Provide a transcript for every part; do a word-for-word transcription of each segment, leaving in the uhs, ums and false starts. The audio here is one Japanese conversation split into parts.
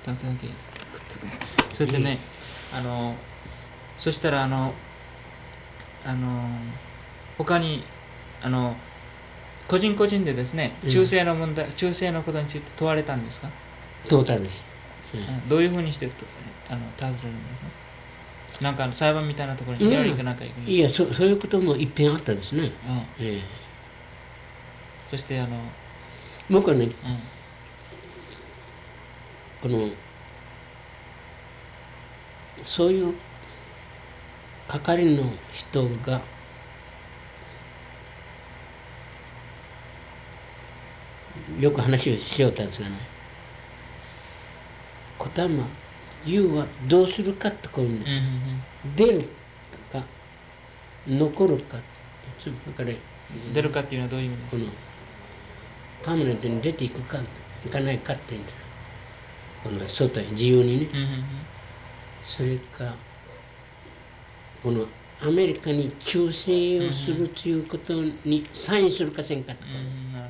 時々くっつく。それでね、あのそしたらあのあの他にあの個人個人でですね、中世の問題、中世のことについて問われたんですか？ 問うたんですよ。 どういうふうにしてあの尋ねるんですか？なんか裁判みたいなところにやり行かなきゃいけない。 いや、そそういうこともいっぺんあったですね。 うん、 ええ、 そしてあの、 僕はね、 うん、 このそういう係の人がよく話をしようったんですがね、小玉優はどうするかってこういうんです、 うんうん、 出るか残るか、それから出るかっていうのはどういう意味ですか？ このパーマネントに出ていくかいかないかっていうんです、この外へ自由にね、 うんうんうん、 それかこのアメリカに忠誠をするということにサインするかせんかとか、 うんうん、なるほど、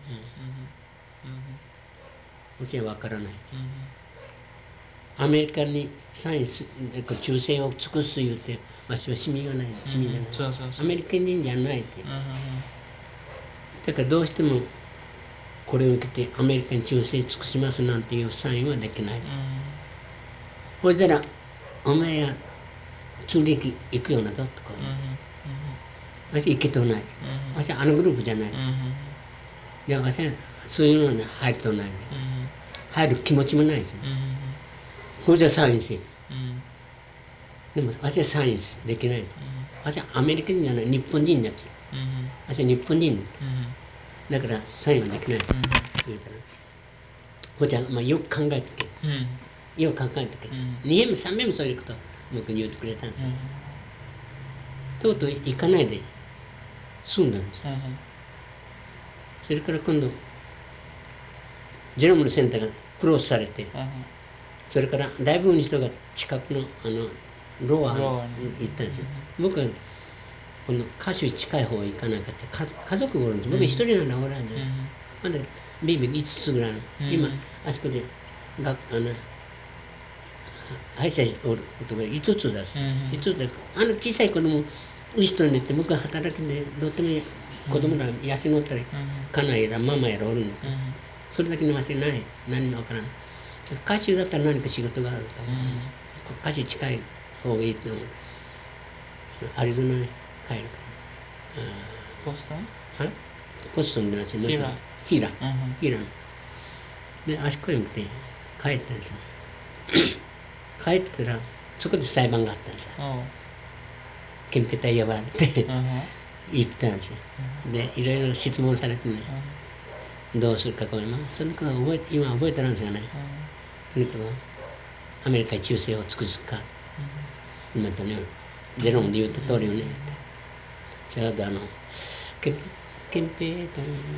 もちろん分からない。 うんうん、 アメリカにサインす忠誠を尽くす言うて、私はシミがない、シミじゃない、 そうそうそう、 アメリカ人じゃないって、 うんうんうん、 だからどうしてもこれを受けてアメリカに忠誠尽くしますなんていうサインはできない。ほいだらお前は中力行くようなぞとか、私行けとない、私はあのグループじゃない、いや私はそういうのに入るとない、入る気持ちもないですよ。これじゃサインして、でも私はサインできない、私はアメリカ人じゃない日本人になっちゃう、私は日本人だからサインはできない、言うたらこれじゃまあよく考えてけ、よく考えてけ、にべんもさんべんもそういうこと僕に言ってくれたんですよ、とうとう行かないで済んだんですよ、それから今度ジェノムのセンターがクローズされて、それから大部分の人が近くのあのロアに行ったんですよ。僕はこの歌手に近い方へ行かなかった。家族がおるんです。僕一人なんだおらんで、まだベイビーいつつぐらいの、今あそこでがあの歯医者おることがいつつだし、いつつであの小さい子供いい人に寝て僕は働きでどうっても子供ら養ったり、家内やらママやらおるんだけど、それだけの話ない、何もわからない。歌手だったら何か仕事があると思う、歌手近い方がいいと思う。アリゾナに帰る。 ボストン？ はい、ボストンでなし、 ヒーラー。 ヒーラー。ヒーラー。で、あそこへ向けて帰ったんですよ。帰ったら、そこで裁判があったんですよ。憲兵隊呼ばれて行ったんですよ。で、いろいろ質問されてね、どうするかこれも、そのこと覚え今覚えてるんですよね。とにかくアメリカに忠誠を尽くすか、今とね、ゼロムで言った通りよね。ちょうどあの憲兵隊の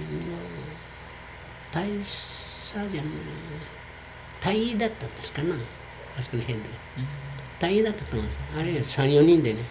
大佐じゃない、隊員だったんですかな、あそこの辺で。隊員だったと思うんですよ。あれはさん、よにんでね、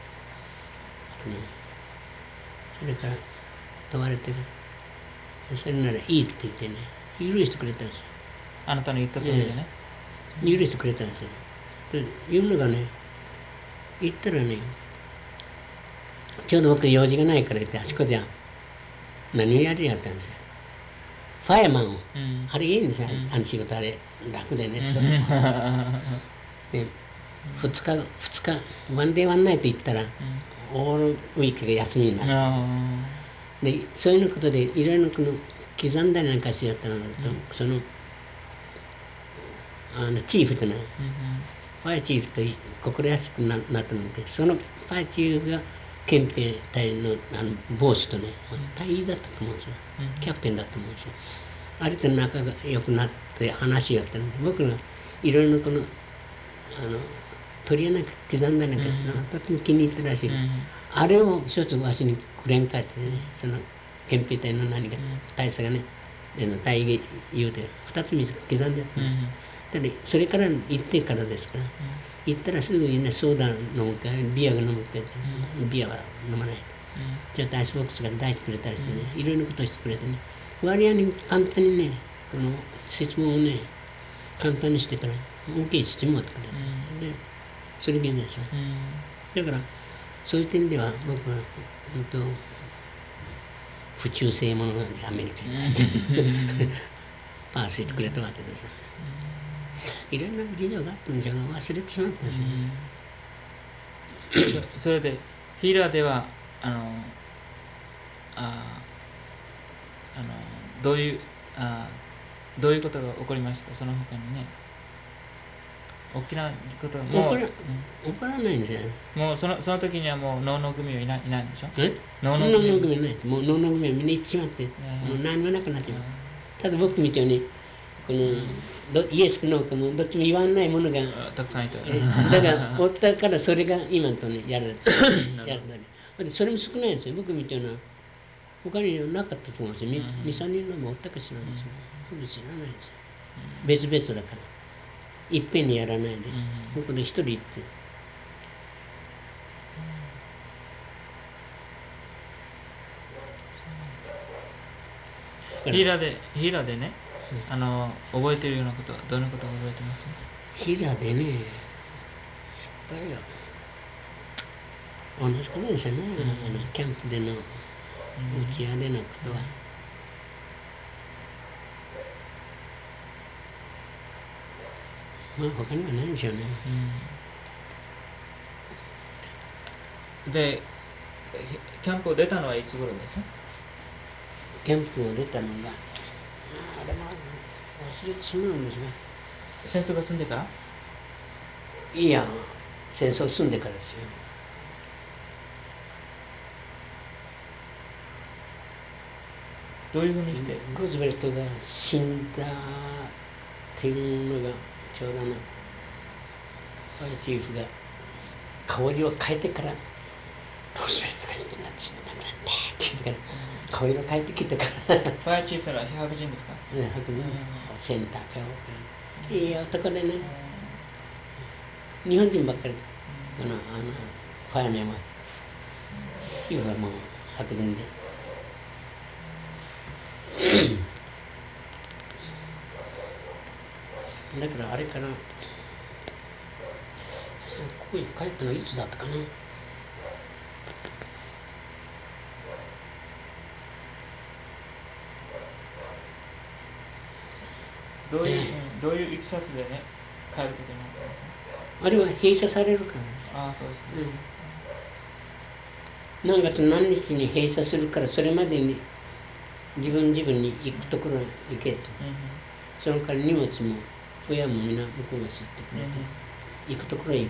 それから問われてる。それならいいって言ってね、許してくれたんですよ。 あなたの言った通りでね。 許してくれたんですよ。で言うのがね、言ったらね、ちょうど僕用事がないから言って、あそこで何をやるやったんですよ。ファイアマンを、うん、あれいいんですよ、うん、あの仕事あれ楽でね、そうでふつか、ふつかワンデーワンナイト行ったら、うん、オールウィークが休みになる、でそういうことでいろいろこの刻んだりなんかしやったのだと、うん、そのあのチーフとね、うん、ファイアチーフと心優しく な, なったので、そのファイアチーフが憲兵隊 の, あのボスとね、隊員だったと思うんですよ、うん、キャプテンだと思うんですよ。あれと仲が良くなって話し合ったので、僕らいろいろこのあの鳥やなんか刻んだりなんかしたのがとても気に入ったらしい、うん、あれを一つわしにくれんかってね、その憲兵隊の何か大佐がね、隊員言うて二つ三つ刻んでやったんです、うん、だそれから行ってからですから、うん、行ったらすぐにねソーダ飲むかビアが飲むかって、うん、ビアは飲まない、うん、じゃあアイスボックスから出してくれたりしてね、いろいろなことをしてくれてね、割合に簡単にねこの質問をね簡単にしてから大きい父もってくれる、でそれでいいんですよ。だからそういう点では僕は本当不忠誠者なんでアメリカにパースしてくれたわけですよ。いろんな事情があったんでしょうが忘れてしまったんですよね。 そ, それでヒーラーではあのああのどういうあどういうことが起こりましたか、その他にね。大きなことはもう起こら、うん、起こらないんですよ。 もうそのその時にはもう能の組はいないいないんでしょ。 え能の組はない。もう能の組はみんな行ってしまって、もう何もなくなってます。ただ僕みたいにこの、うん、イエスかノーかもどっちも言わないものがたくさんいた。 だからおったからそれが今とねやるやるんだり。それも少ないんですよ。僕みたいな他になかったと思うんですよ。二三人のもおったかしらんですよ。僕知らないんですよ。別々だから。いっぺんにやらないで、ここで一人行って。 ヒーラーでヒーラーでね、うん、あの覚えているようなことはどんなことを覚えてます？ ヒーラーでね、やっぱり同じことですよね、うん、あのキャンプでの、うん、打ち屋でのことは。まあ他にはないでしょうね。 うん、で、キャンプを出たのはいつ頃です？ キャンプを出たのが、あれも忘れてしまうんですが。 戦争が済んでから？ いや、戦争済んでからですよ。 どういうふうにして？ ルーズベルトが死んだっていうのがちょうどな、チーフが香りを変えてからルーズベルトが死んだんだって言うから香りを変えてきてからファイアチーフというのは白人ですか？ うん、白人、センターかいい男でね、日本人ばっかりで、あのあのファイアメンはチーフはもう白人でだからあれからそれここに帰ったのいつだったかな。 どういう、えー、どういういきさつでね帰ることになったんですか？ あれは閉鎖されるからです。 ああ、そうですか、 うん、何月何日に閉鎖するからそれまでに自分自分に行くところに行けと、うん、そのから荷物も親もみんな向こうが知ってくれて、うん、行くところへ行く、うん、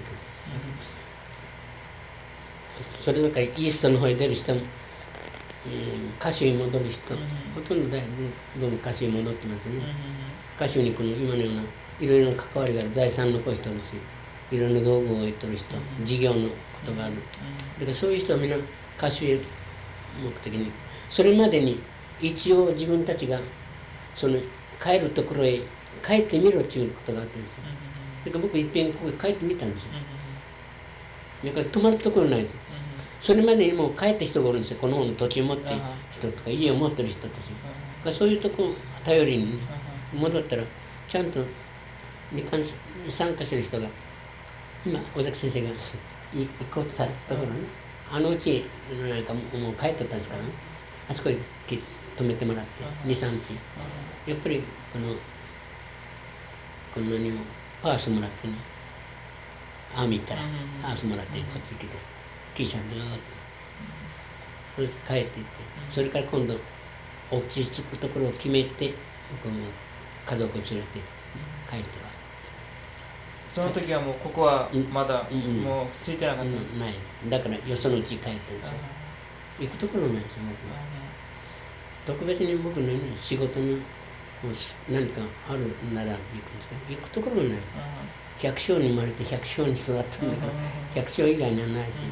それだからイーストの方へ出る人も、うん、歌手に戻る人、うん、ほとんどだいぶ歌手に戻ってますね、うん、歌手にこの今のようないろいろな関わりがある、財産残してるしいろんな道具を置いてる人、うん、事業のことがある、うん、だからそういう人はみんな歌手へ目的にそれまでに一応自分たちがその帰るところへ帰ってみろっていうことがあったんですよ。だから僕いっぺんここへ帰ってみたんですよ。だから泊まるところないですよ。それまでにもう帰った人がおるんですよ。この方の土地を持ってる人とか家を持ってる人たちがそういうとこ頼りに戻ったらちゃんと参加する人が今尾崎先生が行こうとされたところね、あのうちなんかもう帰っとったんですからね、あそこへ泊めてもらってにさんにちやっぱりこのこんなにもパースもらってね、アーミーからパースもらってこっち来て記者ずっとそれで帰っていってそれから今度落ち着くところを決めて僕も家族を連れて帰ってはその時はもうここはまだもうついてなかった、うんうん、 ないだからよそのうち帰ってんですよ。行くところないですよ僕特別に僕の、ね、仕事の何かあるなら行くんですか、行くところがない。百姓に生まれて百姓に育ったんだから百姓以外にはないし、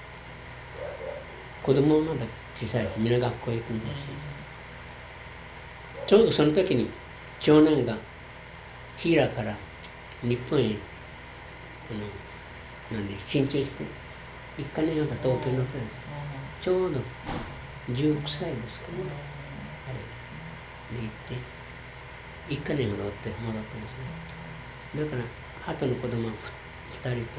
子供はまだ小さいしみんな学校へ行くんだし、ちょうどその時に長男がヒーラーから日本へあのなんで進駐して一か年ほど東京に乗ったんです。ちょうどじゅうろくさいですかね、あれで行って一か年ほどおってもらったんですね。 だから鳩の子供はふたりと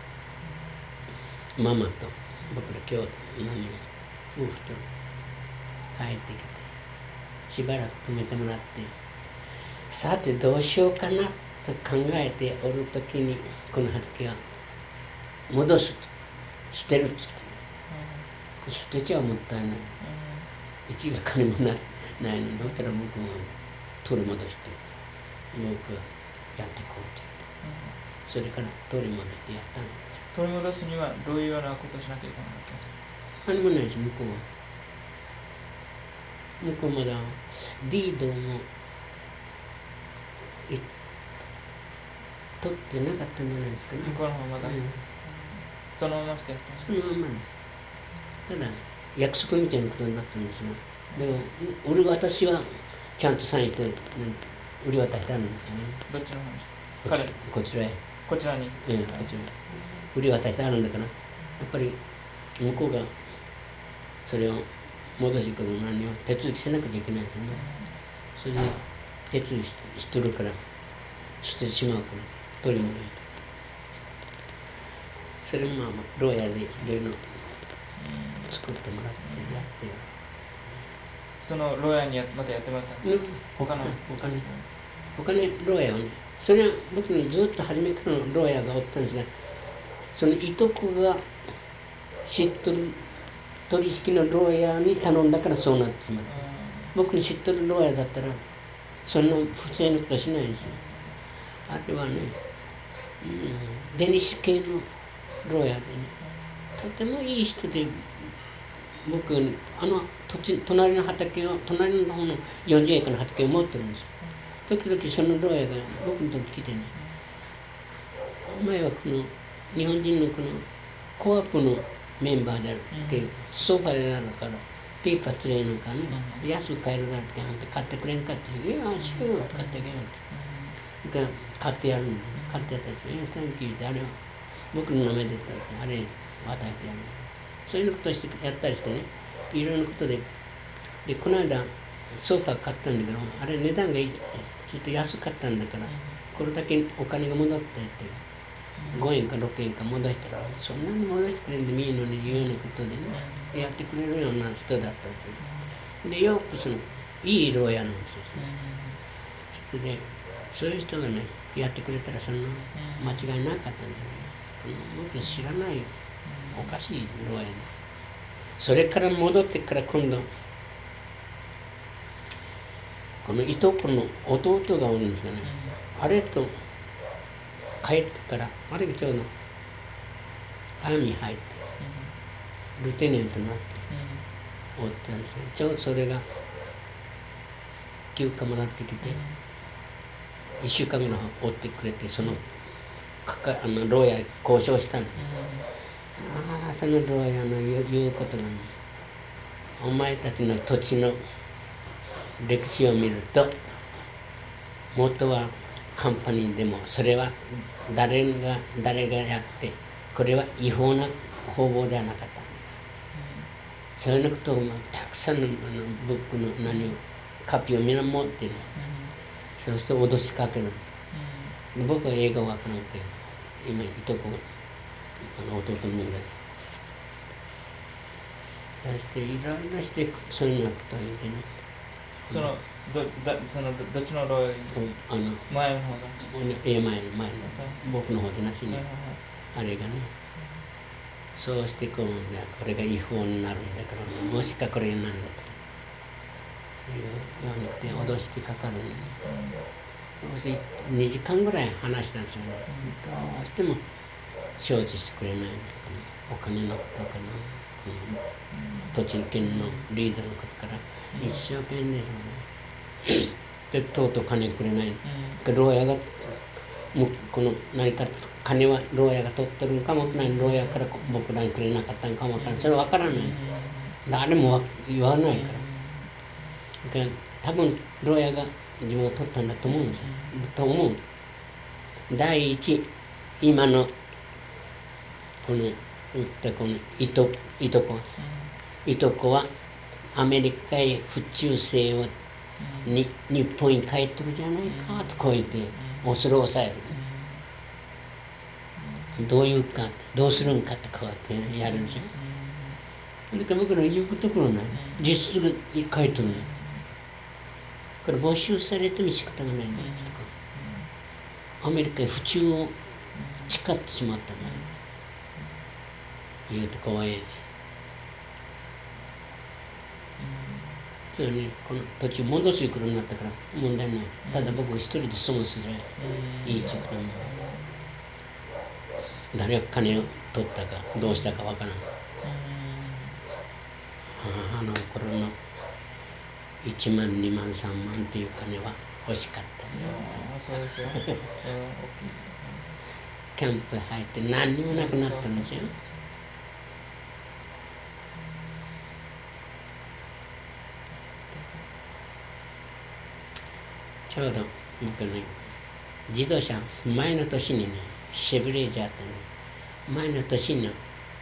ママと僕ら今日何夫婦と帰ってきてしばらく泊めてもらって、さてどうしようかなと考えておる時にこの畑は戻す捨てるっつって、うん、捨てちゃもったいない、うん、一が金もないないのに、だったら僕も取り戻して僕やっていこうと言って、うん、それから取り戻してやったの。 取り戻すにはどういうようなことをしなきゃいけなかったんですか？ 何もないし、向こうは向こうまだディードも取ってなかったんじゃないですかね。 向こうの方まだ、うん、そのまましてやったんですか？ そのままです。ただ約束みたいなことになったんですよ。でも売る私はちゃんとサインして売り渡してあるんですけどね。 どっちの方に？ 彼こちらへ。 こちらに。 ええ、こちらへ売り渡してあるんだから、やっぱり向こうがそれを戻してくるのには手続きしなくちゃいけないですよね。それで手続きしとるから捨ててしまうから取り戻して、それもまあ牢屋でいろいろ作ってもらってやってる。 その牢屋にやまたやってもらったんですか？他の他に他に牢屋をね、それは僕にずっと初めからの牢屋がおったんですが、そのいとこが知っとる取引の牢屋に頼んだからそうなってしまった。僕に知っとる牢屋だったらそんな不正のことしないんですよ。あれはね、うん、デニッシュ系の牢屋でね、とてもいい人で、僕あの土地隣の畑を隣の方のよんじゅうエーカーの畑を持ってるんですよ。時々その牢屋が僕のとこ来てね、お前はこの日本人のこのコアップのメンバーであるけど、ソファであるからピーパーつれなんかね、うん、安く買えるからってあんた買ってくれんかって言う。いや、しよう買ってあげようって。うん、買ってやるんだ。買ってやったら、えー、サンキューってあれを僕の名前で言ったらあれ与えてやる。そういうことしてやったりしてね、いろいろなことで、で、この間ソファ買ったんだけど、あれ値段がいいってちょっと安かったんだから、これだけお金が戻ってってごえんかろくえんか戻したら、そんなに戻してくれんでもいいのにいうようなことでね、やってくれるような人だったんですよ。で、よくそのいい牢屋なんですよ。それでそういう人がねやってくれたらそんな間違いなかったんだけど、僕の知らないおかしい牢屋で、それから戻ってから今度このいとこの弟がおるんですよね。あれと帰ってからあれがちょうどアーミー入ってルテネントになっておったんですよ。ちょうどそれが休暇もらってきていっしゅうかんぐらい追ってくれて、そのかかあの牢屋交渉したんですよ。ああ、その牢屋の言う、言うことがね、お前たちの土地の歴史を見ると元はカンパニーでもそれは誰が誰がやってこれは違法な方法ではなかった、うん、そういうことをたくさんのあのブックの何をカピをみんな持ってる、うん、そうして脅しかける、うん、で僕は映画は分からんけど今いとこあの弟のぐらいそしていろいろしてそういうことを言ってね、 そのどだその ど, どっちの牢屋ですか？あの前の方だ。 え前の前の僕の方でなしに、あれがね、そうしてこうこれが違法になるんだから、もしかこれになるんだというように脅してかかるのに、そしてにじかんぐらい話したんですよね。どうしても承知してくれないんだから、お金のことかな、土地権のリーダーのことから一生懸命ですよね。でとうとう金くれない、うん、牢屋がこの何か金は牢屋が取ってるのかもわからない、牢屋から僕らにくれなかったのかもわからない、それは分からない、誰も言わないから、だから多分牢屋が自分が取ったんだと思うんですよ、と思う。第一、今のこのこのいといとこいとこはアメリカへ府中生をに日本に帰ってるじゃないかとこう言って、もうそれを抑える。 どういうかどうするんかってこうやってやるんですよ。だから僕ら言うところない実質が書いてるの。これ没収されても仕方がないんだってとか、アメリカに不忠を誓ってしまったんだね。言うと怖い。それにこの途中戻すくるようになったから問題ない。ただ僕一人で損すればいいってことなんだ。誰が金を取ったかどうしたかわからん。あの頃のいちまんにまんさんまんっていう金は欲しかった。 そうですよ。 キャンプ入って何にもなくなったんですよ。ちょうど僕ね自動車前の年にねシェブレージあったね。前の年の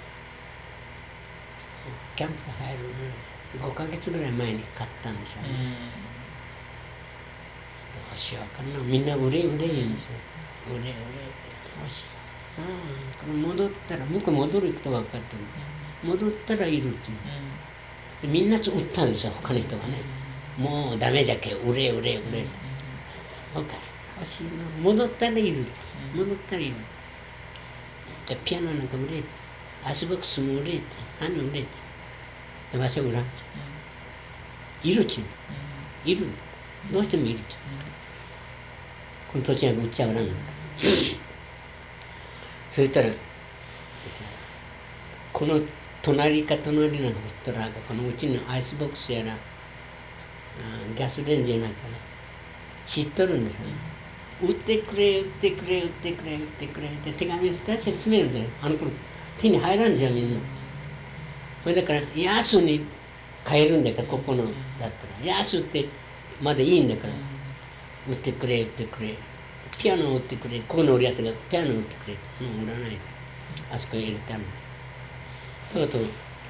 キャンプ入るごかげつぐらい前に買ったんですよね。どうしようかな、みんな売れ売れ言うんですよ。売れ売れって欲しい。ああこれ戻ったら僕戻ると分かってる。戻ったらいるって、みんな売ったんですよ他の人はね。もうダメじゃけ売れ売れ売れ。そうか欲しいな、戻ったらいる、戻ったらいる。でピアノなんか売れ、アイスボックスも売れ、何売れ。でわしは売らん。いるっちゅう、いる、どうしてもいるっちゅう。この土地は売っちゃおらんの。そしたらこの隣か隣の人らがこのうちのアイスボックスやらギャスレンジなんか知っとるんですよね。売ってくれ売ってくれ売ってくれ売ってくれって手紙をふたつ詰めるんですよ。あの頃手に入らんじゃんみんな。それだから安に買えるんだから、ここのだったら安ってまだいいんだから、売ってくれ売ってくれ、ピアノを売ってくれ、ここの売るやつがピアノを売ってくれ、もう売らない、あそこに入れてあるんだ。とうとう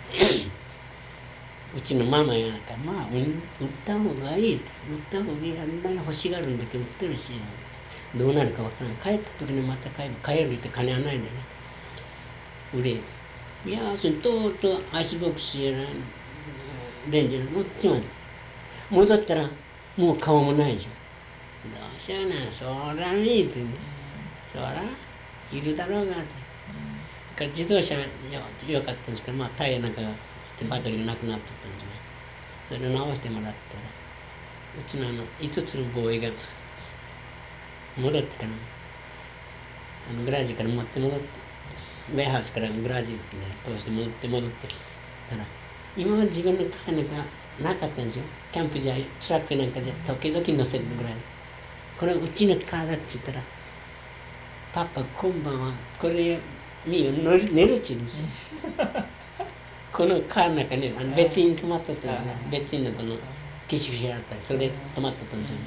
うちのママがなんか、まあ売った方がいいって、売った方がいい、あんなに欲しがるんだけど売ってるし、どうなるかわからない。帰った時にまた帰る帰るって金はないんだよね。売れ。いやそれとうとうアイスボックスやらレンジの売っちまう。戻ったらもう顔もないじゃん。どうしような、そらねえってね。そらいるだろうがって。から自動車はよかったんですけど、まあタイヤなんかがバッテリーがなくなってたんでね。それを直してもらったら、うちのあのいつつのボーイが戻ってから、あのグラージから持って戻って、ウェアハウスからグラージに通して戻って戻ってたら、今まで自分のカーなんかなかったんですよ。キャンプじゃトラックなんかじゃ時々乗せるぐらい。これうちのカーだって言ったら、パパ今晩はこれに寝るっちゅうんですよ。このカーの中にあの別に泊まっとったんですね。別にのこの機種車あったり、それで泊まっとったんですよね。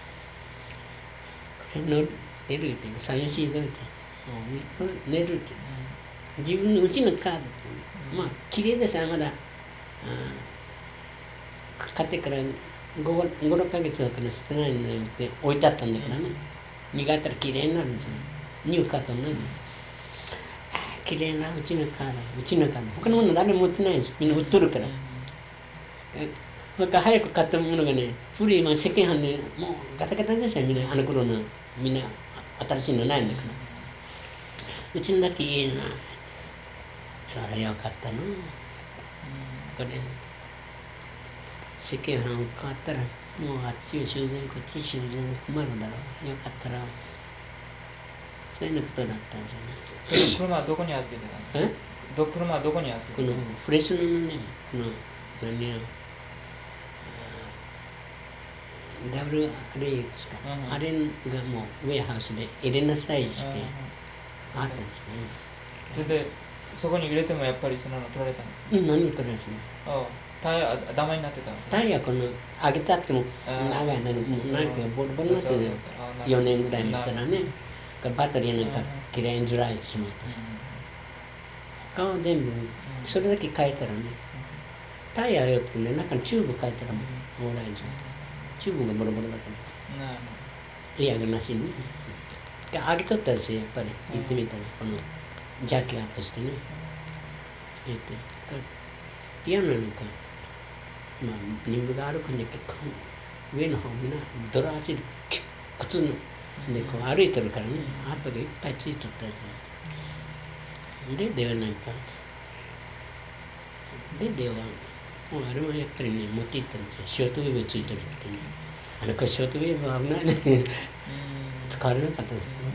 これ乗寝るって寂しいぞって、寝るって、自分のうちのカーだって、まあ綺麗ですよまだ。買ってからごろっかげつはから捨てないのって置いてあったんだからね。磨いたら綺麗になるんですよ。ニューカートになる。ああ綺麗なうちのカーだ、うちのカーだ。他のもの誰も持ってないんですよ。みんな売っとるから。それから早く買ったものがね、古い今世間販でもうガタガタですよみんな。あの頃のみんな新しいのないんだから。うちのだけいいな。それよかったな。これ世間販を買ったらもうあっちを修繕こっち修繕困るだろう。よかったらそういうようなことだったんですよね。 その車はどこに預けてたんですか？ど車はどこに預けてたんですか？ このフレスノのね、この何やダブルアレイですか、うん、あれがもうウェアハウスで入れなさいってあったんですね。 それでそこに入れてもやっぱりそのの取られたんですか？ うん、何も取られですね。 ああタイヤダマになってたんですか？ タイヤこの上げたっても長いのもう何ていうかボロボロになっててよねんぐらいにしたらね、バッテリーなんかきれいにずらしてしまうと、他は全部それだけ変えたらね、タイヤよってね、中にチューブ変えたらもうオーライですよ。チューブがボロボロだから、エアがなしにね。上げとったんですよ、やっぱり。行ってみたら、このジャッキアップしてね入れてピアノなんかまあ人部が歩くんだけど上の方みんな泥足で靴のでこう歩いてるからね後でいっぱいついとったりレデはなんかレデはもうあれもやっぱりね持っていったんですよショートウェーブついてるってねあれこれショートウェーブは危ないね使われなかったですけど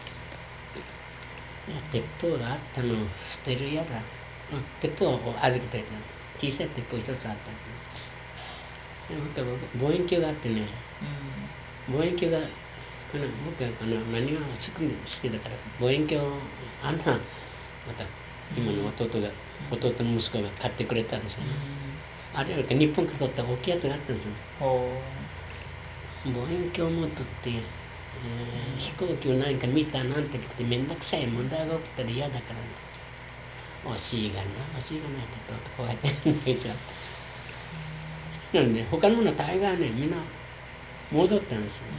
鉄砲があったのを捨てるやら鉄砲を預けて小さい鉄砲一つあったんですねでまた望遠鏡があってね望遠鏡がこの僕はこの何が好き好きだから望遠鏡あんなまた今の弟が弟の息子が買ってくれたんですよねあれよりか日本から取った大きいやつがあったんですよ望遠鏡を持っとって、えー、飛行機を何か見たなんて言って面倒くさい問題が起きたら嫌だから惜しいがな惜しいがないってとこうやって泣いちゃったなんで他のもの大概ねみんな戻ったんですよ、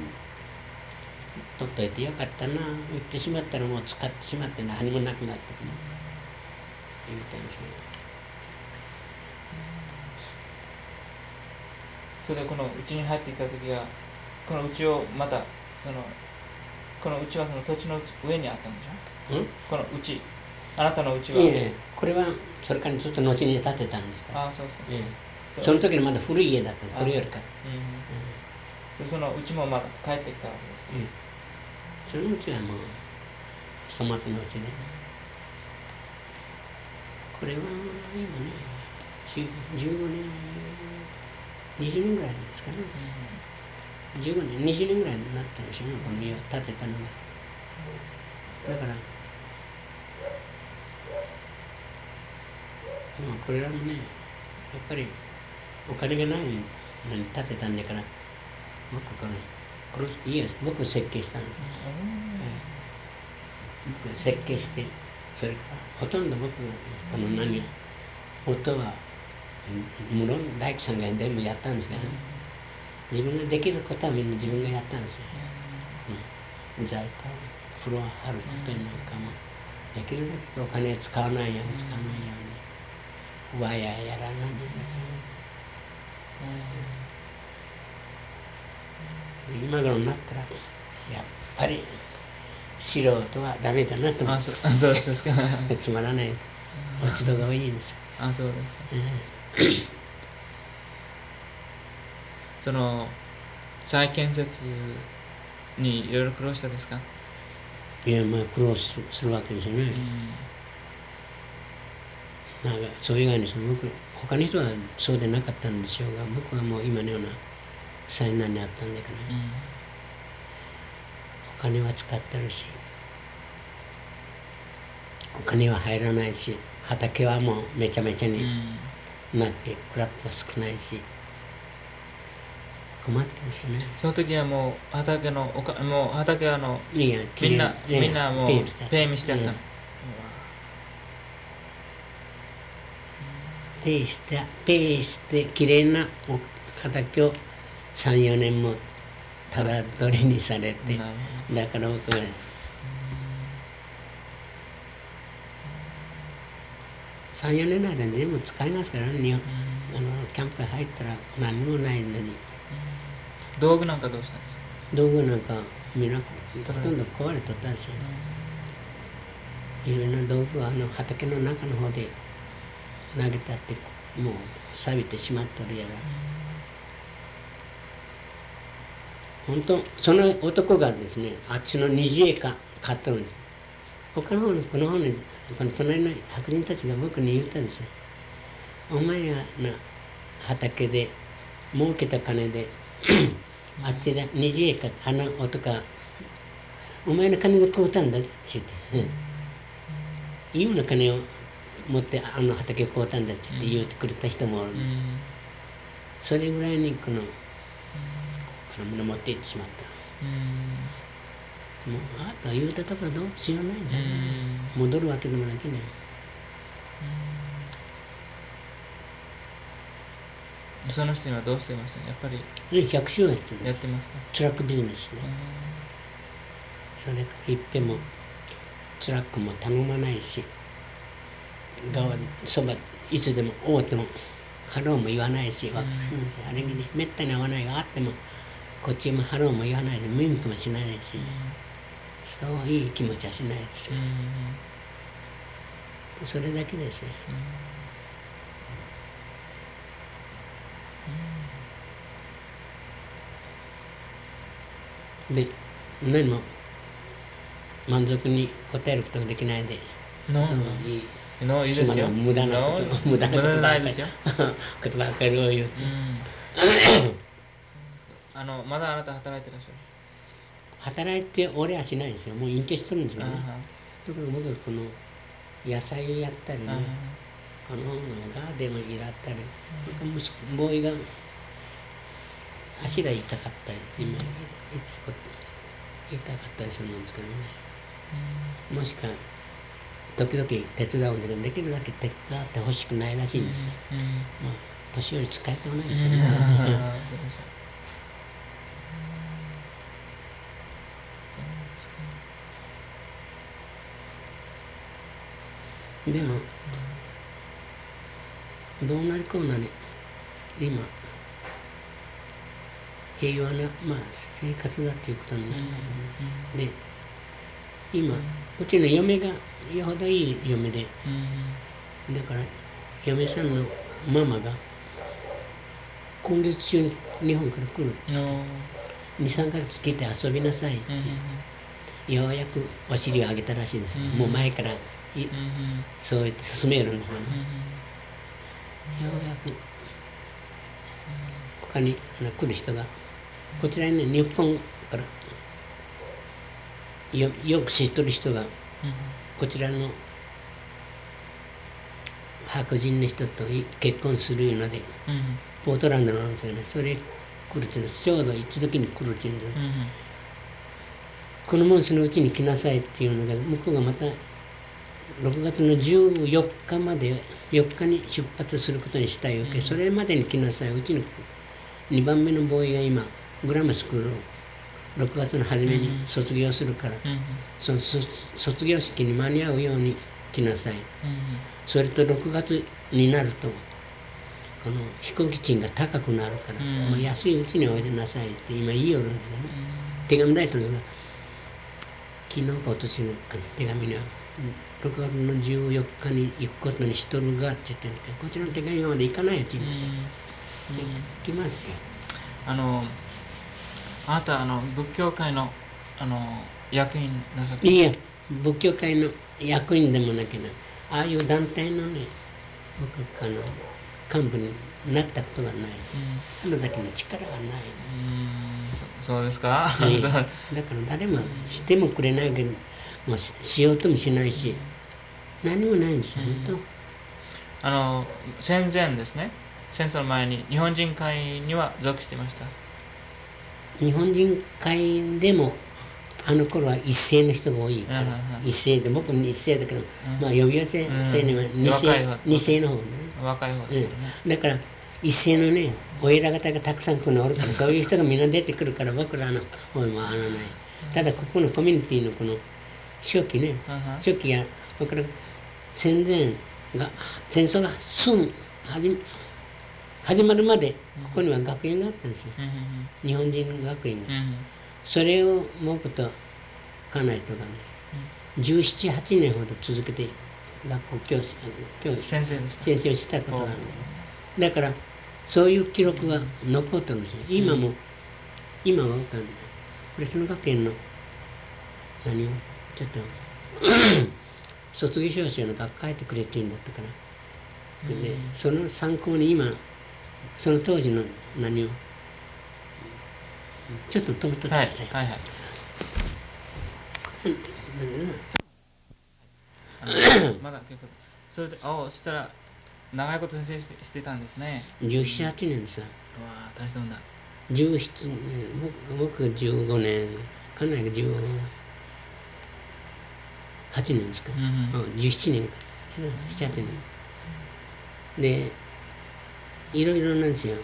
取っといてよかったな売ってしまったらもう使ってしまって何もなくなって言うたんですねそれでこの家に入ってきた時はこの家をまたそのこの家はその土地の上にあったんでしょ、うん、この家あなたの家は、 いえこれはそれからずっと後に建てたんですから。 ああそうそう、 ええ、その時にまだ古い家だったこれよりか、 うんうん、その家もまだ帰ってきたわけですね、 ええ、そのうちはもう粗末のうちで、これは今ねじゅうごねんにじゅうねんぐらいですかね、うん、じゅうごねんにじゅうねんぐらいになったんでしょうねこの家を建てたのがだからまあこれらもねやっぱりお金がないのに建てたんだから僕このこの家を僕設計したんですよ、うん、僕設計してそれからほとんど僕がこの何を夫は無論大工さんが全部やったんですけど、ね、自分ができることはみんな自分がやったんですよ、うん、在宅風呂を張ることになんかもできるだけお金を使わないように使わないようにワイヤーやらないように、うん、今頃になったらやっぱり素人はダメだなと思って。 あ、どうですかつまらない落ち度が多いんですよ。 あ、そうですか、うん、その再建設にいろいろ苦労したですか？ いや、まあ苦労する、するわけですよね、うん、なんかそういう以外にその僕他の人はそうでなかったんでしょうが僕はもう今のような災難にあったんだから、うん、お金は使ってるしお金は入らないし畑はもうめちゃめちゃになってクラップは少ないし困ってるんですよね。 その時はもう畑のおかもう畑はあのいやみんなみんなもうペイミしてやったの。 ペイしてペイしてきれいな畑をさん、よねんもただ取りにされてだから僕はさん、よねんの間に全部使いますからね、日本あのキャンプ入ったら何もないのに。 道具なんかどうしたんですか？ 道具なんかみんなほとんど壊れとったんですよ。いろんな道具はあの畑の中の方で投げたってもう錆びてしまっとるやら。本当その男がですねあっちのにじゅうエーカー買ったんです。他の方のこの方にこの隣の白人たちが僕に言ったんですよ。お前がな畑で儲けた金であっちでにじゅうエーカーあの男がお前の金で買うたんだって言って、うん、いうの金を持ってあの畑を買うたんだって言って言ってくれた人もおるんですよ。それぐらいにこの金物持って行ってしまった。もうあとは言うたところどうしようないじゃん。戻るわけでもなきゃね。 その人にはどうしてますやっぱり百姓やってやってますか？ トラックビジネスね。それからいっぺんもトラックも頼まないし、側そばいつでも会うてもハローも言わないし、わかんないし、あれにね、めったに会わないがあってもこっちもハローも言わないで見向きもしないし、そういい気持ちはしないですよ。それだけですよ。で、何も満足に答えることができないで、 のどうもいいのいいですよ。 無駄なこと、無駄なことばっかりないですよ。 ことばっかりを言うて、 あのまだあなた働いてらっしゃる。 働いておりゃしないですよ。もう隠居してるんですよね。 あはだから僕はこの野菜をやったりね、 あはこのガーデンをやったり、なんか息子ボーイが足が痛かったり、今痛いこと痛かったりするんですけどね。もしか時々手伝うんだけど、できるだけ手伝ってほしくないらしいんですよ。 うんうんまあ年寄り使いたくないんですうんけどね。でも、どうなりこうなり今平和な、まあ、生活だということになりますよね。で今うちの嫁がよほどいい嫁で、だから嫁さんのママが今月中に日本から来る、にさんかげつ来て遊びなさいって、ようやくお尻を上げたらしいです。もう前からいそう言って勧めるんですよね。ようやく他に来る人がこちらにね、日本からよ, よく知ってる人がこちらの白人の人と結婚するので、ポートランドなんですよね。それ来るっていうんです。ちょうど一時に来るっていうんです。このモンスのうちに来なさいっていうのが、向こうがまたろくがつのじゅうよっかまでよっかに出発することにしたいわけ、うん、それまでに来なさい。うちのにばんめのボーイが今グラマスクールをろくがつの初めに卒業するから、うん、その卒業式に間に合うように来なさい、うん、それとろくがつになるとこの飛行機賃が高くなるから、うん、もう安いうちにおいでなさいって今言いよるんだけどね、うん、手紙大統領が昨日かおとしの手紙にはろくがつのじゅうよっかに行くことにしとるがって言ってるんですけど、こちらの手紙まで行かないって言うんですよ、うん、で来ますよ。 あのあなたあの仏教界のあの役員なさっていや仏教界の役員でもなきゃな、ああいう団体のね僕あの幹部になったことがないです、うん、あのだけの力がない、 うん、そ, そうですか、 ね、だから誰もしてもくれないけどもう し, しようともしないし、何もないんですよ、うん、本当あの戦前ですね、戦争の前に日本人会には属していました。 日本人会でもあの頃は一世の人が多いから、一世で僕も一世だけど、うん、まあ呼び寄せ青年は二世、二世の方ね、 若い方ですね、 うん、だから一世のねお偉方がたくさん来るのおるからそういう人がみんな出てくるから僕らの方もあのない。ただここのコミュニティのこの初期ね、初期が僕ら戦前が戦争がすぐ始め始まるまでここには学園があったんですよ、うん、日本人学園が、うん、それを僕と家内とかね、うん、じゅうなな、はちねんほど続けて学校教師教師先生先生をしたことがあるんで、だからそういう記録が残ってるんですよ。今も、うん、今は分かんない。これその学園の何をちょっと卒業証書の学書いてくれって言うんだったから、うん、でその参考に今その当時の何をちょっと止めとってください。はいはいはい、まだ結構それであそしたら長いこと先生して、してたんですね。 じゅうなな、はちねんですよ。 わあ大したもんだ。 じゅうななねん、僕がじゅうごねん、家内がじゅうはちねんですか、うんうん、じゅうななねんかな、なな、はちねんでいろいろなんですよ。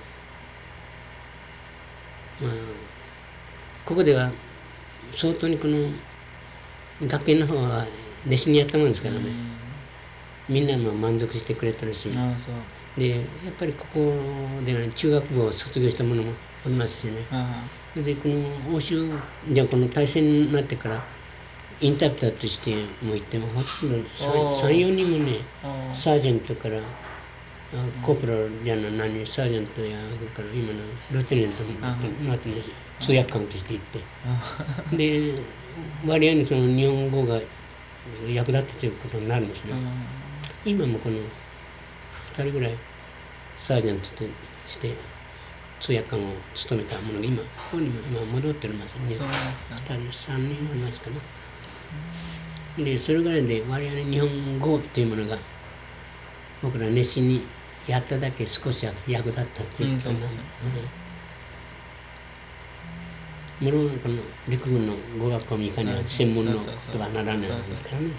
まあここでは相当にこの学園の方は熱心にやったもんですからね、 うんみんなも満足してくれてるし、 ああそうでやっぱりここでは中学部を卒業した者もおりますしね、 あでこの欧州じゃこの大戦になってからインタビュアーとしても行ってもほとんどおーさん、よにんもね、 あサージェントからあコープラルじゃな何サージェントやそれから今のルーテナントになってなってね通訳官として行ってあで割合にその日本語が役立ってということになるんですね。今もこのふたりぐらいサージェントとして通訳官を務めた者が今ここにも今戻っておりますね。 そうなんですか。 ふたりさんにんおりますかね。でそれぐらいで割合に日本語っていうものが僕ら熱心にやっただけ少しは役立ったっていうことなんです。もろんこの陸軍の語学校もいかには専門のとはならないですからね。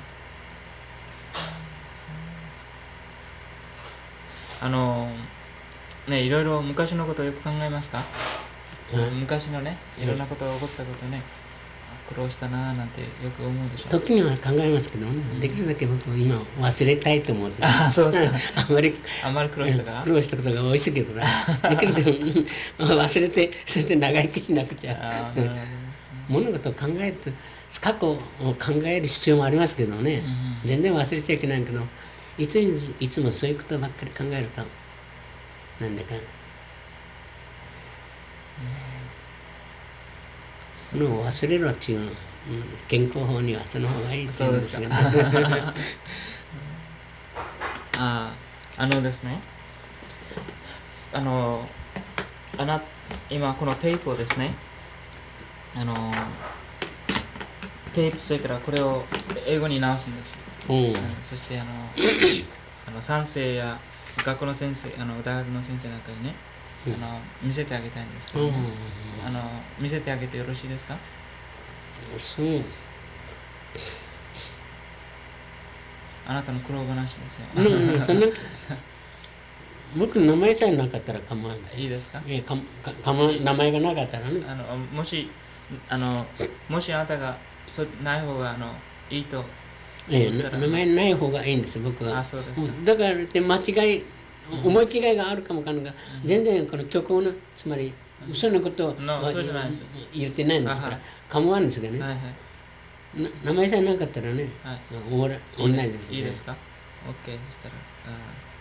あのねいろいろ昔のことをよく考えますか？昔のねいろんなことが起こったことね、苦労したなーなんてよく思うでしょ。 時には考えますけどね、できるだけ僕今忘れたいと思って、 ああそうですか。 あんまりあんまり苦労したから苦労したことが多いですけどな、できるだけ忘れてそして長生きしなくちゃ。物事を考えると過去を考える必要もありますけどね、うん、全然忘れちゃいけないけどいついつもそういうことばっかり考えるとなんだか、うん、その忘れろっていう、うん、健康法にはその方がいいって言うんですけどね。 ああのですねあのあな今このテープをですねあのテープそれからこれを英語に直すんです、うん、そしてあのあの先生や学校の先生あの大学の先生なんかにね、うん、あの見せてあげたいんですけどね、うん、あの見せてあげてよろしいですか？ そうあなたの苦労話ですよ。 うん、そんな僕の名前さえなかったら構わんですよ。 いいですか？ いやかかかま名前がなかったらね。 あのもしあのもしあなたがそない方があのいいとええ、名前ない方がいいんです僕は。 あ、そうですか。 だからって間違い思い違いがあるかもかんが、うん、全然この虚構のつまり嘘のことを、うん、言ってないんですから構わんですがね、はいはい、名前さえなかったらね、はい、おら同じですね。 いいですか？ OK でしたらあ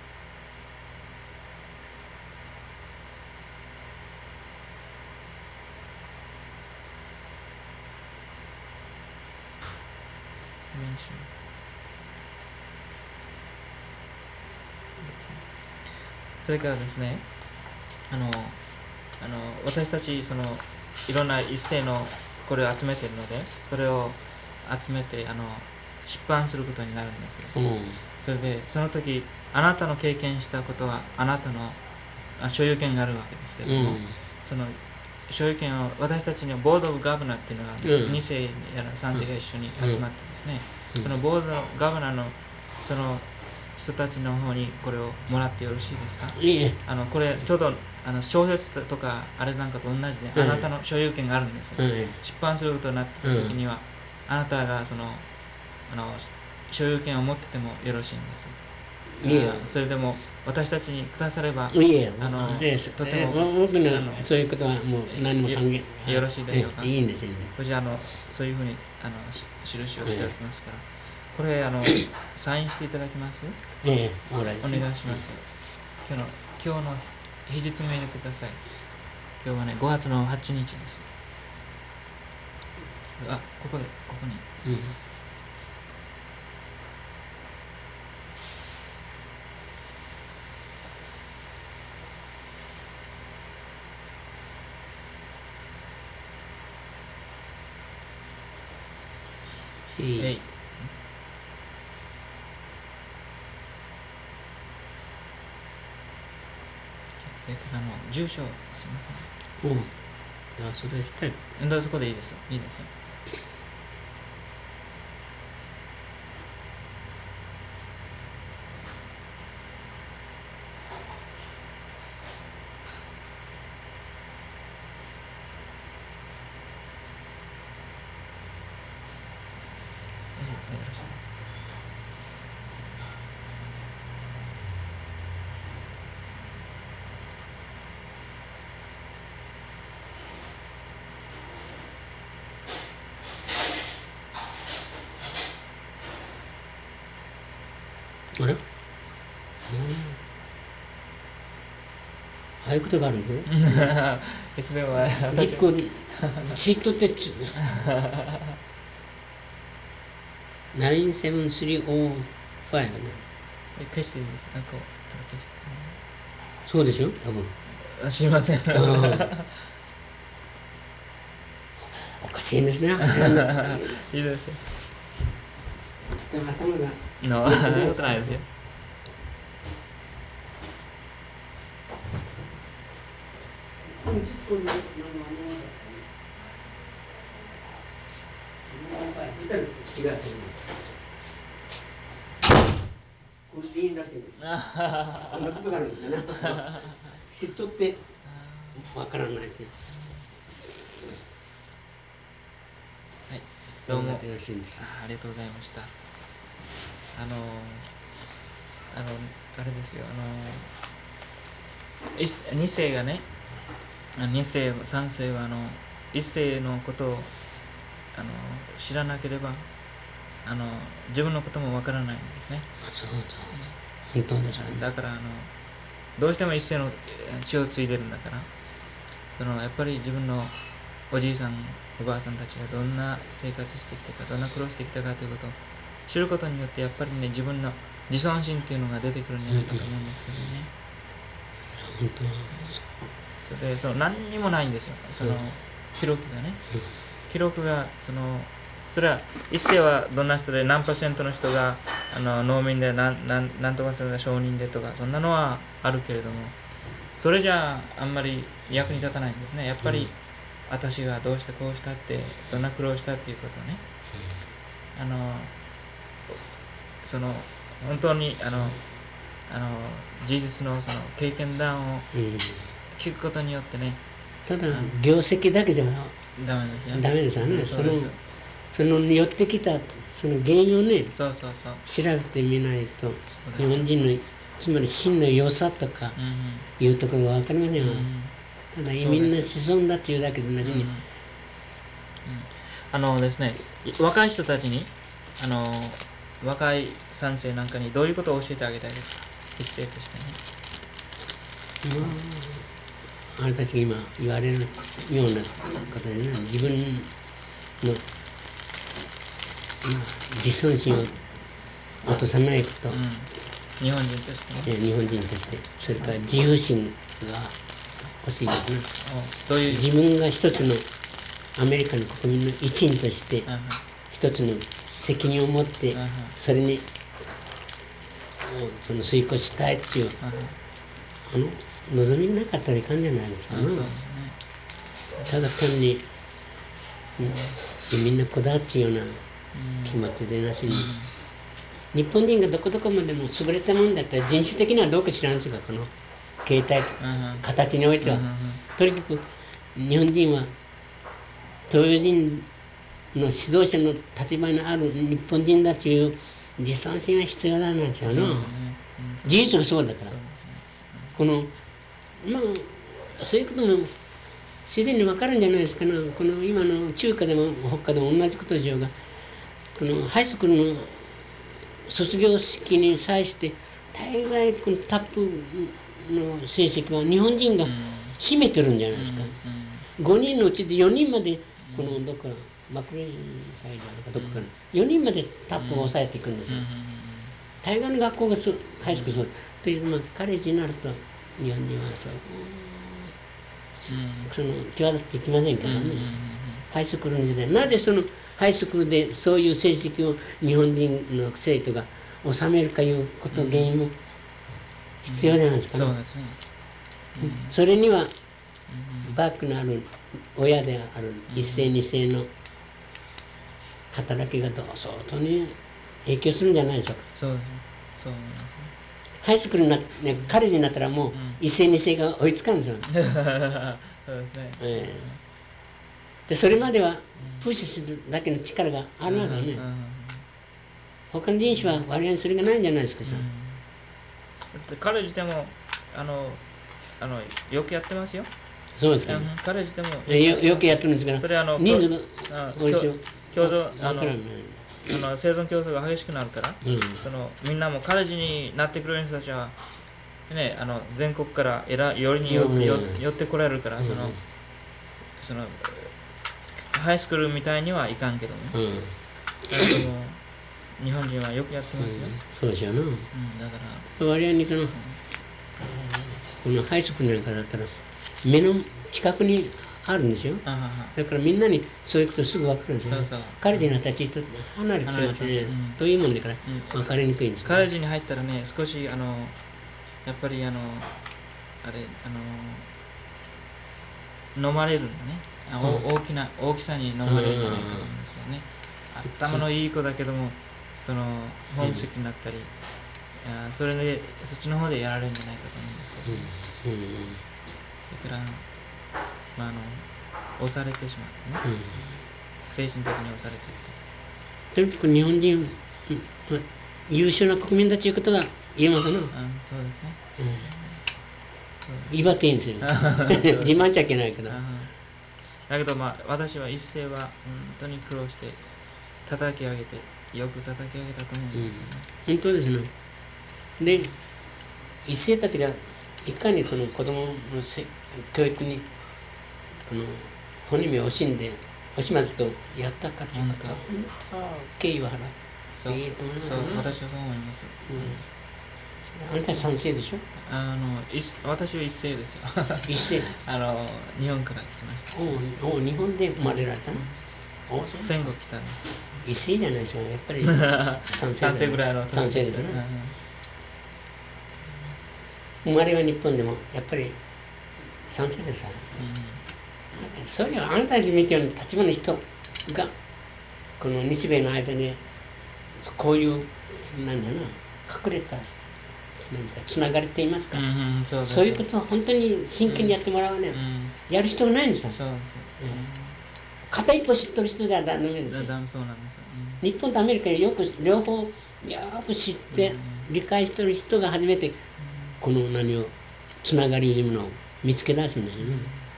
それからですねあのあの私たちそのいろんな一斉のこれを集めているのでそれを集めてあの出版することになるんですよ、うん、それでその時あなたの経験したことはあなたの所有権があるわけですけども、うん、その所有権を私たちにはボード・オブ・ガバナーっていうのが、うん、に世やらさん世が一緒に集まってですね、うん、そのボード・ガバナーのその人たちの方にこれをもらってよろしいですか？ いいえ。 あのこれちょうどあの小説とかあれなんかと同じで、うん、あなたの所有権があるんですよ、うん、出版することになった時には、うん、あなたがそのあの所有権を持っててもよろしいんです。いいそれでも私たちにくださればいいあのとても僕のそういうことはもう何も関係よろしいでしょうか？ いいんですよね。 それじゃあのそういうふうにあの印をしておきますから、これあのサインしていただけます？ ええ、 お願いします。今日の今日の日付も入れてください。今日はねごがつのはちにちです。あ、ここでここに。うん、えい。それからの住所すみません。うん。あ、それしたい。 うん、そこでいいですよ。いいですよ。 ろしい。 あれ、うん、ああいうことがあるんですね。 いつでも結構チットってちナインセブンスリーオーファイブね。 消していいですか？こう消して。 そうでしょ多分。 あ、すいません。 おかしいんですね。 いいですよ。 頭が。 の、そんなことないですよ。 違う。これでいいらしいんです。こんなことがあるんですよね。人ってわからないですよ。 はい、どうも。 よろしいです。 ありがとうございました。あのあのあれですよ。あのい二世がね、二世三世はあの一世のことをあの知らなければ。あの自分のこともわからないんですね。 そうそう本当ですね。 だからあのどうしても一世の血を継いでるんだから、そのやっぱり自分のおじいさんおばあさんたちがどんな生活してきたか、どんな苦労してきたかということを知ることによってやっぱりね、自分の自尊心っていうのが出てくるんじゃないかと思うんですけどね。 本当そう。 それでその何にもないんですよ。その記録がね、記録がそのそれは一世はどんな人で何パーセントの人があの農民で何何何とかするが商人でとかそんなのはあるけれども、それじゃああんまり役に立たないんですね。やっぱり、うん、私がどうしてこうしたってどんな苦労したっていうことをね、あのその本当にあのあの事実のその経験談を聞くことによってね、 ただ業績だけではダメですよね。 ダメですよね。 うん、 そのその寄ってきたその原因をね、 そうそうそう調べてみないと日本人のつまり真の良さとかいうところが分かりませんよ。ただ移民の子孫だっていうだけでなしに、うんうん、 あのですね、若い人たちにあの若い三世なんかにどういうことを教えてあげたいですか、一世としてね。 まあ、あれたちが今言われるようなことでね、自分の、まあ、自尊心を落とさないこと、うん、 日本人としてね、 日本人として、それから自由心が欲しいですね。 どういう自分が一つのアメリカの国民の一員として一つの責任を持ってそれにその遂行したいっていうあの望みなかったらいかんじゃないですかね。ただ単に、うん、移民の子だっていうような気持ちでなしに、日本人がどこどこまでも優れたもんだったら人種的にはどうか知らんですが、この形態形においてはとにかく日本人は東洋人の指導者の立場のある日本人だという自尊心が必要なんですよね。事実がそうだから、このまあそういうことも自然に分かるんじゃないですかね。この今の中華でも北華でも同じことでしょうが、このハイスクールの卒業式に際して大概このタップの成績は日本人が占めてるんじゃないですか。ごにんのうちでよにんまでこのどっかマクレーンサイダーとかどこかのよにんまでタップを抑えていくんですよ。大概の学校がそうハイスクールそうという、まあ、カレッジになると日本人はそう、その際立っていきませんからね。ハイスクールの時代なぜそのハイスクールでそういう成績を日本人の生徒が収めるかいうこと原因も必要じゃないですかね。 そうですね。 それにはバックのある親である一世二世の働きがどう相当に影響するんじゃないでしょうか。 そうですね。そう思いますね。 ハイスクールになって、ね、カレッジになったらもう一世二世が追いつかんですよ。 そうですね。 えー、でそれまではプッシュするだけの力がありますよね。 他の人種は割合にそれがないんじゃないですか、じゃあ。 だって彼自体もあのあのよくやってますよ。 そうですか、 うん彼自体もえよよくやってるんですから、 それあの人数があ多いですよ。 競争あのわからんね。 あの生存競争が激しくなるから、 うんそのみんなもカレッジになってくれる人たちは、ね、あの全国からえらよりによ、 うんよ寄ってこられるから、 うんそのそのハイスクールみたいにはいかんけどね。 うんだけども日本人はよくやってますよ。 そうですよな。 うん、だから割合にこのこのハイスクールなんかだったら目の近くにあるんですよ。 あははだからみんなにそういうことすぐ分かるんですよ、ね。 そうそうカレッジの立ち人って離れてしまってね、 離れてしまってうんというもんだからうん分かりにくいんですよ、 カレッジに入ったらね、少しあのやっぱりあのあれあの飲まれるんだね。あおうん大きな大きさに飲まれるんじゃないかと思うんですけどね。頭のいい子だけども、そのホームシックになったり、あそれでそっちの方でやられるんじゃないかと思うんですけど、 うんうんそれから、まあ、あの押されてしまってね、 うん、 精神的に押されていって、 とにかく日本人、うんまあ優秀な国民だということが言えますな、うん、 あそうですね。そう威張っていいんですよ自慢しちゃいけないけど、 あだけどまあ私は一世は本当に苦労して叩き上げてよく叩き上げたと思うんですよね。 本当ですね。で一世たちがいかにこの子供のせ教育にこの本人を惜しんで惜しまずとやったかということは本当敬意を払ってそういいと思いますそうよね。 私はそう思います。 うん、あんた賛成でしょ。 あの一私は一世ですよ一世あの日本から来ました。 おお日本で生まれられたの、おそうですか。 戦後来たんですよ。 一世じゃないですよやっぱり賛成三世ぐらいの年賛成ですね。生まれは日本でもやっぱり賛成ですよ。 うんうんそういうあなたたちみたいな立場の人がこの日米の間でこういうなんだろうな隠れた何ですかつながりって言いますか、 うんうんそうですそういうことは本当に真剣にやってもらわない、 うんやる人がないんですよ。 そうです。 片一方知ってる人ではダメですよ。 だだそうなんですよ。 日本とアメリカよく両方よく知って理解してる人が初めてこの何をつながりというものを見つけ出すんですよね。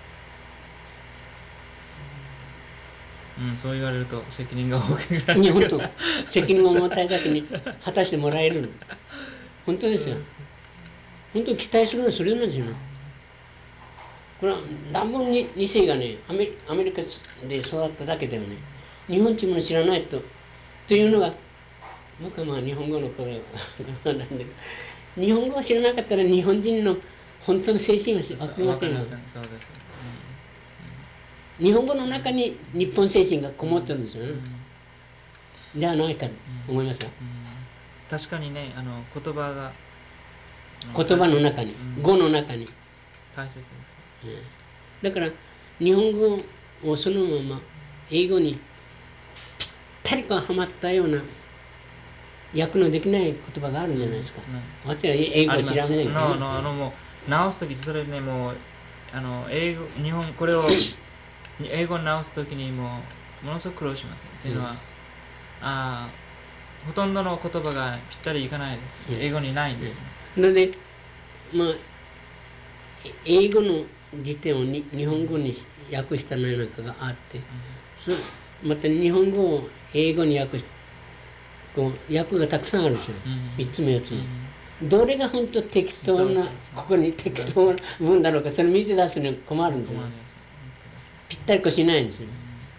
うん、うん、そう言われると責任が大きくなる。 いや本当責任を重たいだけに果たしてもらえるの本当ですよ。本当に期待するのはそれなんですよね。これは何本にに世がねアメリアメリカで育っただけではね日本っていうものを知らないとというのが僕はまあ日本語のこれなんだけど日本語を知らなかったら日本人の本当の精神は分かりませんよ。 そうです。 日本語の中に日本精神がこもってるんですよね。ではないかと思いますよ。 うんうん確かにね、あの言葉が言葉の中に、 うん語の中に。 大切です。 だから日本語をそのまま英語にぴったりこうはまったような訳のできない言葉があるんじゃないですか。 うん私は英語を知らませんけど、ね、 ののあのもう直す時それねもうあの英語日本これを英語に直す時にもうものすごく苦労します。っていうのは、うん、あほとんどの言葉がぴったりいかないです。うん、英語にないんですね。 なのでまあ英語の辞典をに日本語に訳したのなんかがあって、うん、そまた日本語を英語に訳してこう訳がたくさんあるんですよ、うん、みっつもよっつも、うん、どれが本当適当なここに適当な文だろうかそれ見て出すのに困るんですよ。ぴったりこしないんですよ。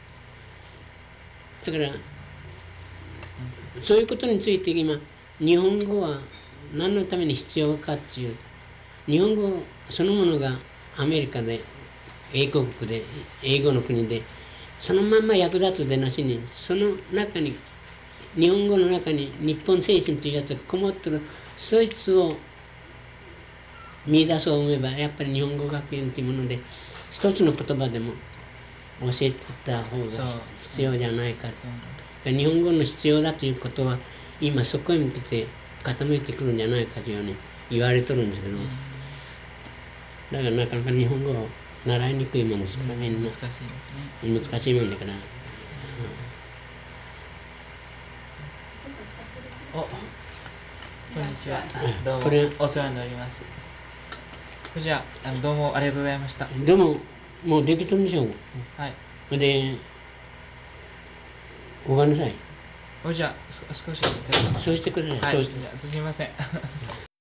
だからそういうことについて今日本語は何のために必要かっていう日本語そのものがアメリカで英国で英語の国でそのまんま役立つでなしにその中に日本語の中に日本精神というやつがこもってるそいつを見出そう思えばやっぱり日本語学園というもので一つの言葉でも教えてた方が必要じゃないか。日本語の必要だということは今そこへ向けて傾いてくるんじゃないかというように言われてるんですけど、だからなかなか日本語を習いにくいものですからね、難しい、難しいもんだから、 お、こんにちは。どうもこれお世話になります。じゃあ、あのどうもありがとうございました。 でももうできたんでしょう。 はい。 でごめんなさい。 おじゃあ、す少し。 そうしてください。 はい。 そうしじゃあすみません。